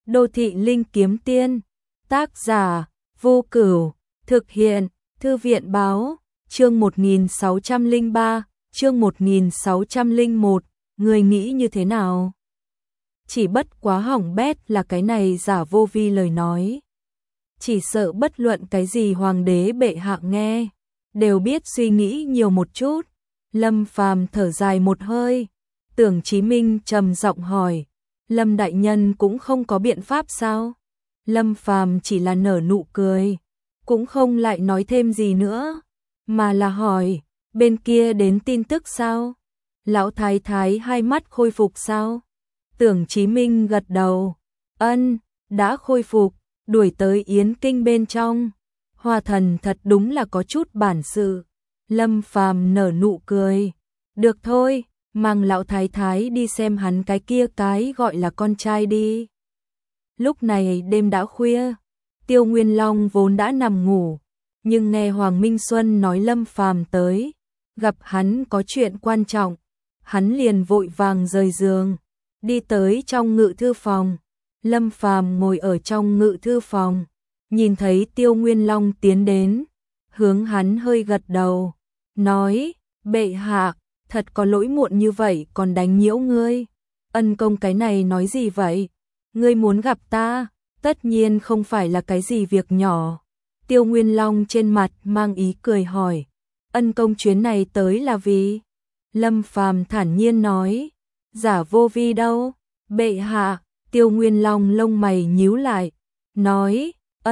Đô thị linh kiếm tiên, tác giả, Vô Cửu, thực hiện, Thư viện báo, chương 1603, chương 1601, người nghĩ như thế nào? Chỉ bất quá hỏng bét là cái này giả vô vi lời nói. Chỉ sợ bất luận cái gì hoàng đế bệ hạ nghe, đều biết suy nghĩ nhiều một chút. Lâm Phàm thở dài một hơi, Tưởng Chí Minh trầm giọng hỏi, Lâm đại nhân cũng không có biện pháp sao? Lâm Phàm chỉ là nở nụ cười, cũng không lại nói thêm gì nữa, mà là hỏi, bên kia đến tin tức sao? Lão thái thái hai mắt khôi phục sao? Tưởng Chí Minh gật đầu, ân, đã khôi phục, đuổi tới Yến Kinh bên trong. Hoa thần thật đúng là có chút bản sự. Lâm Phàm nở nụ cười, được thôi, mang lão thái thái đi xem hắn cái kia cái gọi là con trai đi. Lúc này đêm đã khuya, Tiêu Nguyên Long vốn đã nằm ngủ, nhưng nghe Hoàng Minh Xuân nói Lâm Phàm tới, gặp hắn có chuyện quan trọng, hắn liền vội vàng rời giường, đi tới trong ngự thư phòng. Lâm Phàm ngồi ở trong ngự thư phòng, nhìn thấy Tiêu Nguyên Long tiến đến, hướng hắn hơi gật đầu, nói, bệ hạ, thật có lỗi muộn như vậy còn đánh nhiễu ngươi. Ân công cái này nói gì vậy? Ngươi muốn gặp ta, tất nhiên không phải là cái gì việc nhỏ. Tiêu Nguyên Long trên mặt mang ý cười hỏi, ân công chuyến này tới là vì? Lâm Phàm thản nhiên nói, giả vô vi đâu? Bệ hạ. Tiêu Nguyên Long lông mày nhíu lại, nói,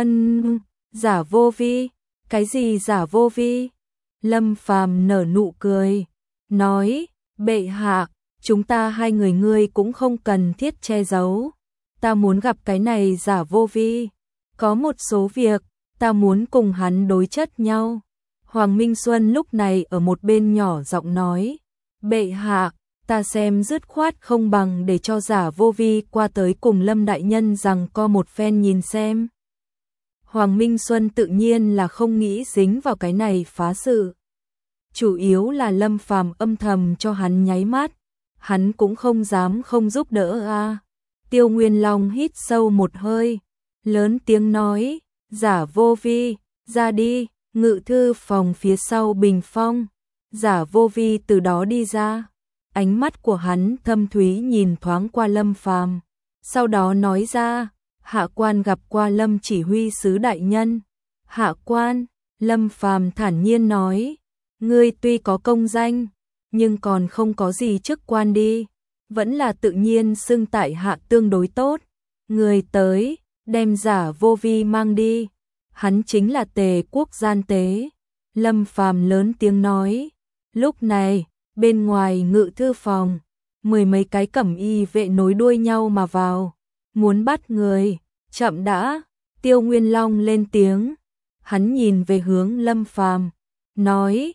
giả vô vi, cái gì giả vô vi? Lâm Phàm nở nụ cười, nói, bệ hạ, chúng ta hai người ngươi cũng không cần thiết che giấu, ta muốn gặp cái này giả vô vi, có một số việc, ta muốn cùng hắn đối chất nhau. Hoàng Minh Xuân lúc này ở một bên nhỏ giọng nói, bệ hạ, ta xem dứt khoát không bằng để cho giả vô vi qua tới cùng Lâm đại nhân rằng co một phen nhìn xem. Hoàng Minh Xuân tự nhiên là không nghĩ dính vào cái này phá sự. Chủ yếu là Lâm Phàm âm thầm cho hắn nháy mắt, hắn cũng không dám không giúp đỡ a. Tiêu Nguyên Long hít sâu một hơi, lớn tiếng nói, giả vô vi, ra đi, ngự thư phòng phía sau bình phong. Giả vô vi từ đó đi ra. Ánh mắt của hắn thâm thúy nhìn thoáng qua Lâm Phàm, sau đó nói ra, hạ quan gặp qua Lâm chỉ huy sứ đại nhân. Hạ quan, Lâm Phàm thản nhiên nói, ngươi tuy có công danh, nhưng còn không có gì chức quan đi, vẫn là tự nhiên xưng tại hạ tương đối tốt. Người tới, đem giả vô vi mang đi, hắn chính là Tề Quốc gian tế. Lâm Phàm lớn tiếng nói, lúc này, bên ngoài ngự thư phòng, mười mấy cái cẩm y vệ nối đuôi nhau mà vào, muốn bắt người. Chậm đã. Tiêu Nguyên Long lên tiếng, hắn nhìn về hướng Lâm Phàm, nói,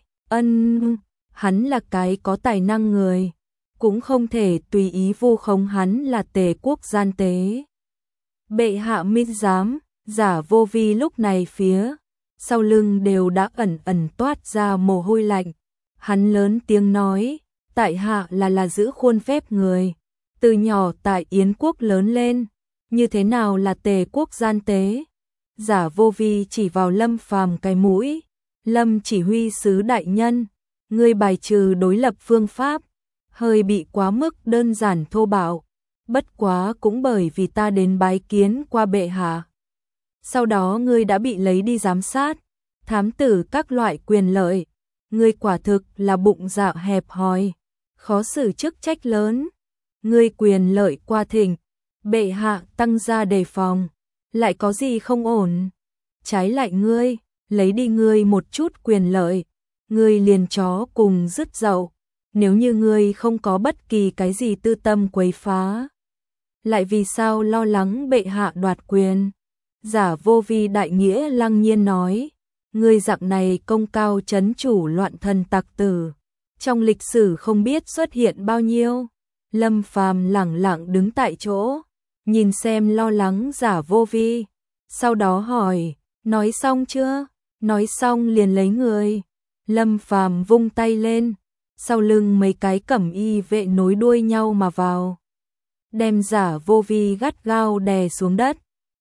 hắn là cái có tài năng người, cũng không thể tùy ý vu khống hắn là Tề Quốc gian tế. Bệ hạ minh giám. Giả vô vi lúc này phía sau lưng đều đã ẩn ẩn toát ra mồ hôi lạnh. Hắn lớn tiếng nói, tại hạ là giữ khuôn phép người, từ nhỏ tại Yến Quốc lớn lên, như thế nào là Tề Quốc gian tế? Giả vô vi chỉ vào Lâm Phàm cái mũi, Lâm chỉ huy sứ đại nhân, ngươi bài trừ đối lập phương pháp, hơi bị quá mức đơn giản thô bạo, bất quá cũng bởi vì ta đến bái kiến qua bệ hạ. Sau đó ngươi đã bị lấy đi giám sát, thám tử các loại quyền lợi. Ngươi quả thực là bụng dạ hẹp hòi, khó xử chức trách lớn. Ngươi quyền lợi qua thỉnh, bệ hạ tăng gia đề phòng, lại có gì không ổn? Trái lại ngươi, lấy đi ngươi một chút quyền lợi, ngươi liền chó cùng dứt dậu. Nếu như ngươi không có bất kỳ cái gì tư tâm quấy phá, lại vì sao lo lắng bệ hạ đoạt quyền? Giả vô vi đại nghĩa lăng nhiên nói, ngươi dạng này công cao trấn chủ loạn thần tặc tử, trong lịch sử không biết xuất hiện bao nhiêu. Lâm Phàm lẳng lặng đứng tại chỗ, nhìn xem lo lắng giả vô vi, sau đó hỏi, nói xong chưa? Nói xong liền lấy người. Lâm Phàm vung tay lên, sau lưng mấy cái cẩm y vệ nối đuôi nhau mà vào. đem Giả Vô Vi gắt gao đè xuống đất.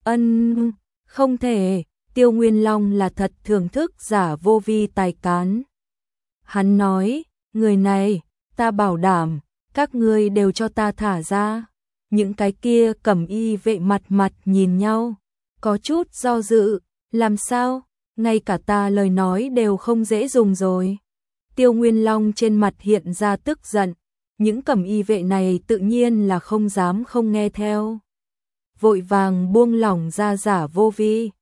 Không thể, Tiêu Nguyên Long là thật thưởng thức Giả Vô Vi tài cán. Hắn nói, người này, ta bảo đảm, các ngươi đều cho ta thả ra. Những cái kia cẩm y vệ mặt mặt nhìn nhau, có chút do dự, làm sao, ngay cả ta lời nói đều không dễ dùng rồi. Tiêu Nguyên Long trên mặt hiện ra tức giận, những cẩm y vệ này tự nhiên là không dám không nghe theo. Vội vàng buông lỏng ra Giả Vô Vi.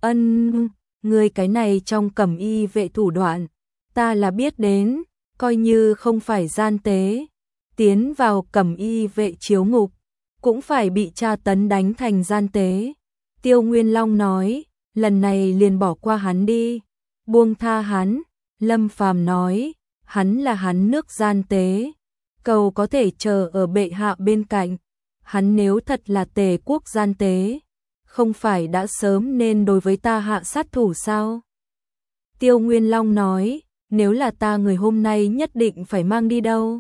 Người cái này trong cẩm y vệ thủ đoạn, ta là biết đến, coi như không phải gian tế, tiến vào cẩm y vệ chiếu ngục, cũng phải bị tra tấn đánh thành gian tế. Tiêu Nguyên Long nói, lần này liền bỏ qua hắn đi, buông tha hắn. Lâm Phàm nói, hắn là hắn nước gian tế, cầu có thể chờ ở bệ hạ bên cạnh. Hắn nếu thật là Tề quốc gian tế, không phải đã sớm nên đối với ta hạ sát thủ sao? Tiêu Nguyên Long nói, nếu là ta người hôm nay nhất định phải mang đi đâu.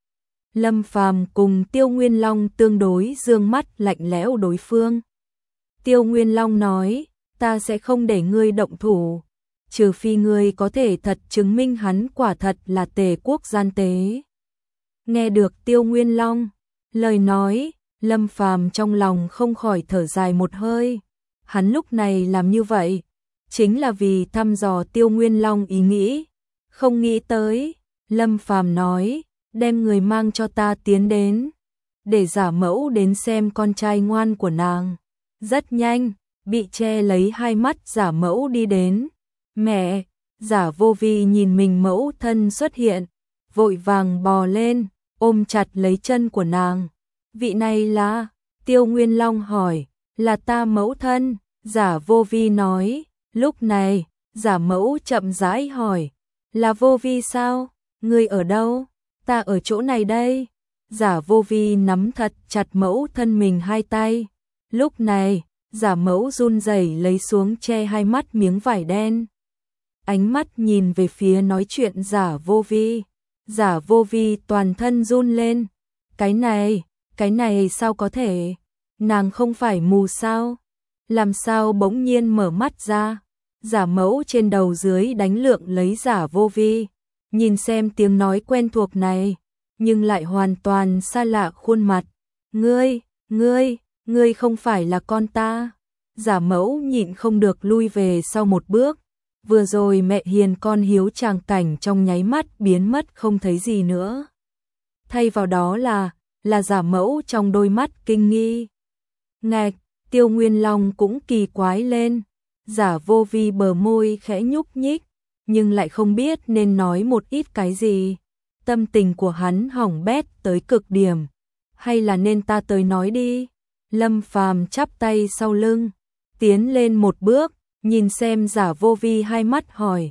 Lâm Phàm cùng Tiêu Nguyên Long tương đối dương mắt lạnh lẽo đối phương. Tiêu Nguyên Long nói, ta sẽ không để ngươi động thủ, trừ phi ngươi có thể thật chứng minh hắn quả thật là Tề quốc gian tế. Nghe được Tiêu Nguyên Long lời nói, Lâm Phàm trong lòng không khỏi thở dài một hơi. Hắn lúc này làm như vậy, chính là vì thăm dò Tiêu Nguyên Long ý nghĩ. Không nghĩ tới, Lâm Phàm nói, đem người mang cho ta tiến đến, để giả mẫu đến xem con trai ngoan của nàng. Rất nhanh, bị che lấy hai mắt giả mẫu đi đến. Mẹ, Giả Vô Vi nhìn mình mẫu thân xuất hiện, vội vàng bò lên, ôm chặt lấy chân của nàng. Vị này là? Tiêu Nguyên Long hỏi. Là ta mẫu thân, Giả Vô Vi nói. Lúc này, giả mẫu chậm rãi hỏi. Là Vô Vi sao? Ngươi ở đâu? Ta ở chỗ này đây. Giả Vô Vi nắm thật chặt mẫu thân mình hai tay. Lúc này, giả mẫu run rẩy lấy xuống che hai mắt miếng vải đen. Ánh mắt nhìn về phía nói chuyện Giả Vô Vi. Giả Vô Vi toàn thân run lên. Cái này sao có thể? Nàng không phải mù sao? Làm sao bỗng nhiên mở mắt ra? Giả mẫu trên đầu dưới đánh lượng lấy Giả Vô Vi, nhìn xem tiếng nói quen thuộc này, nhưng lại hoàn toàn xa lạ khuôn mặt. Ngươi không phải là con ta. Giả mẫu nhịn không được lui về sau một bước. Vừa rồi mẹ hiền con hiếu tràng cảnh trong nháy mắt biến mất không thấy gì nữa. Thay vào đó là giả mẫu trong đôi mắt kinh nghi. Ngạch, Tiêu Nguyên Long cũng kỳ quái lên. Giả Vô Vi bờ môi khẽ nhúc nhích, nhưng lại không biết nên nói một ít cái gì. Tâm tình của hắn hỏng bét tới cực điểm. Hay là nên ta tới nói đi? Lâm Phàm chắp tay sau lưng, tiến lên một bước, nhìn xem Giả Vô Vi hai mắt hỏi.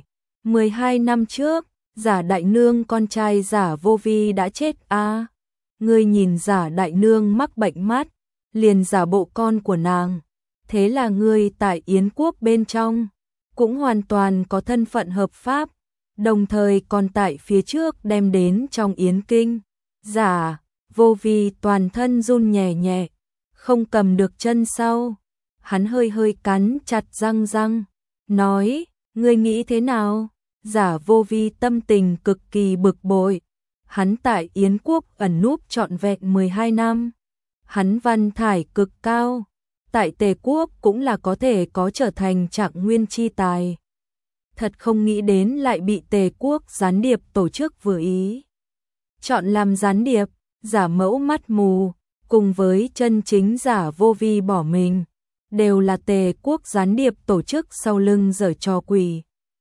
12 năm trước, Giả đại nương con trai Giả Vô Vi đã chết à? Ngươi nhìn Giả đại nương mắc bệnh mắt, liền giả bộ con của nàng. Thế là ngươi tại Yến quốc bên trong, cũng hoàn toàn có thân phận hợp pháp, đồng thời còn tại phía trước đem đến trong Yến kinh. Giả Vô Vi toàn thân run nhẹ nhẹ, không cầm được chân sau. Hắn hơi cắn chặt răng, nói, ngươi nghĩ thế nào? Giả Vô Vi tâm tình cực kỳ bực bội. Hắn tại Yến quốc ẩn núp trọn vẹn 12 năm. Hắn văn thải cực cao, tại Tề quốc cũng là có thể có trở thành trạng nguyên chi tài. Thật không nghĩ đến lại bị Tề quốc gián điệp tổ chức vừa ý chọn làm gián điệp. Giả mẫu mắt mù, cùng với chân chính Giả Vô Vi bỏ mình, đều là Tề quốc gián điệp tổ chức sau lưng giở trò quỷ.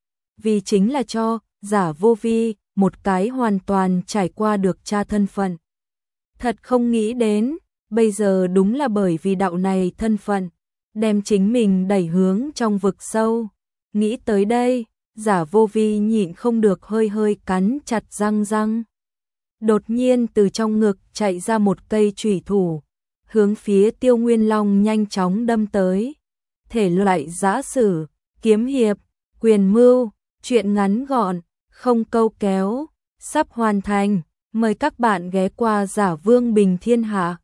Vì chính là cho Giả Vô Vi một cái hoàn toàn trải qua được tra thân phận. Thật không nghĩ đến, bây giờ đúng là bởi vì đạo này thân phận, đem chính mình đẩy hướng trong vực sâu. Nghĩ tới đây, Giả Vô Vi nhịn không được hơi cắn chặt răng. Đột nhiên từ trong ngực chạy ra một cây chủy thủ, hướng phía Tiêu Nguyên Long nhanh chóng đâm tới. Thể loại giã sử, kiếm hiệp, quyền mưu, truyện ngắn gọn, không câu kéo, sắp hoàn thành. Mời các bạn ghé qua Giả Vương Bình Thiên Hạ.